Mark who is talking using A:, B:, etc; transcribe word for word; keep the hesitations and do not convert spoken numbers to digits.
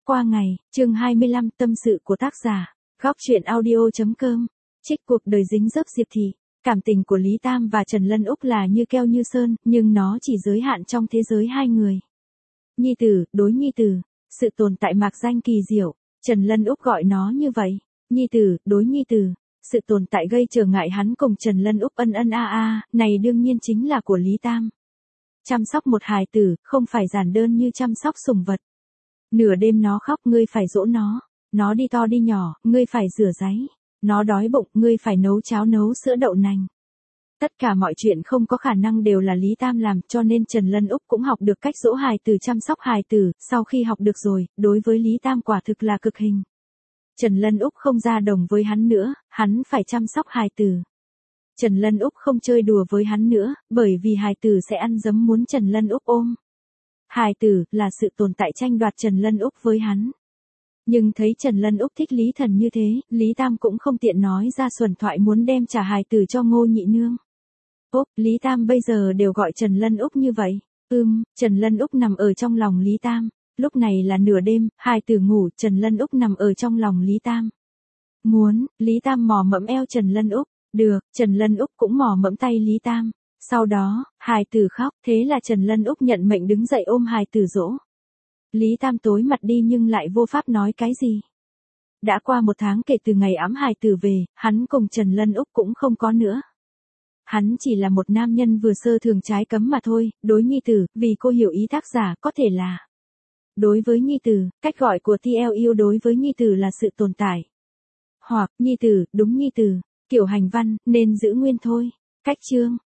A: qua ngày, chương hai mươi lăm, tâm sự của tác giả, góc truyện audio chấm com, trích cuộc đời dính dấp Diệp Thị. Cảm tình của Lý Tam và Trần Lân Úc là như keo như sơn, nhưng nó chỉ giới hạn trong thế giới hai người. Nhi tử, đối nhi tử, sự tồn tại mạc danh kỳ diệu, Trần Lân Úc gọi nó như vậy. Nhi tử, đối nhi tử, sự tồn tại gây trở ngại hắn cùng Trần Lân Úc ân ân a a, này đương nhiên chính là của Lý Tam. Chăm sóc một hài tử, không phải giản đơn như chăm sóc sủng vật. Nửa đêm nó khóc, ngươi phải dỗ nó. Nó đi to đi nhỏ, ngươi phải rửa ráy. Nó đói bụng, ngươi phải nấu cháo nấu sữa đậu nành. Tất cả mọi chuyện không có khả năng đều là Lý Tam làm, cho nên Trần Lân Úc cũng học được cách dỗ hài tử, chăm sóc hài tử. Sau khi học được rồi, đối với Lý Tam quả thực là cực hình. Trần Lân Úc không ra đồng với hắn nữa, hắn phải chăm sóc hài tử. Trần Lân Úc không chơi đùa với hắn nữa, bởi vì hài tử sẽ ăn dấm muốn Trần Lân Úc ôm. Hài tử là sự tồn tại tranh đoạt Trần Lân Úc với hắn. Nhưng thấy Trần Lân Úc thích Lý Thần như thế, Lý Tam cũng không tiện nói ra xuẩn thoại muốn đem trả hài tử cho Ngô nhị nương. Úc, Lý Tam bây giờ đều gọi Trần Lân Úc như vậy. Ừm, Trần Lân Úc nằm ở trong lòng Lý Tam. Lúc này là nửa đêm, hài tử ngủ, Trần Lân Úc nằm ở trong lòng Lý Tam. Muốn, Lý Tam mò mẫm eo Trần Lân Úc. Được, Trần Lân Úc cũng mò mẫm tay Lý Tam. Sau đó, hài tử khóc, thế là Trần Lân Úc nhận mệnh đứng dậy ôm hài tử dỗ. Lý Tam tối mặt đi nhưng lại vô pháp nói cái gì. Đã qua một tháng kể từ ngày ẵm hài tử về, hắn cùng Trần Lân Úc cũng không có nữa. Hắn chỉ là một nam nhân vừa sơ thường trái cấm mà thôi, đối nhi tử, vì cô hiểu ý tác giả có thể là. Đối với nhi tử, cách gọi của tê lờ u đối với nhi tử là sự tồn tại. Hoặc, nhi tử, đúng nhi tử, kiểu hành văn, nên giữ nguyên thôi. Cách chương.